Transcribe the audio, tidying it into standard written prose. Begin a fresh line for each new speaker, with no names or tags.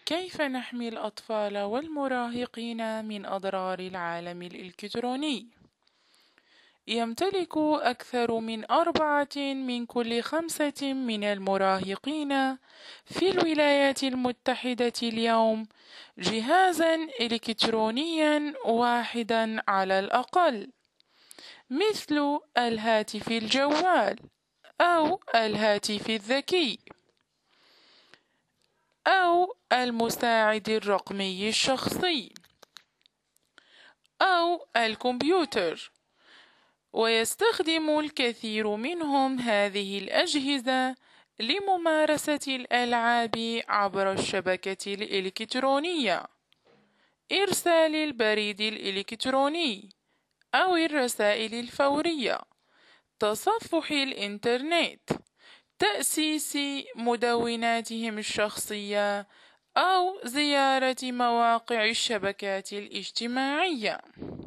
كيف نحمي الأطفال والمراهقين من أضرار العالم الإلكتروني؟ يمتلك أكثر من 4 من كل 5 من المراهقين في الولايات المتحدة اليوم جهازا إلكترونيا واحدا على الأقل، مثل الهاتف الجوال أو الهاتف الذكي أو المساعد الرقمي الشخصي أو الكمبيوتر. ويستخدم الكثير منهم هذه الأجهزة لممارسة الألعاب عبر الشبكة الإلكترونية، إرسال البريد الإلكتروني أو الرسائل الفورية، تصفح الإنترنت، تأسيس مدوناتهم الشخصية أو زيارة مواقع الشبكات الاجتماعية.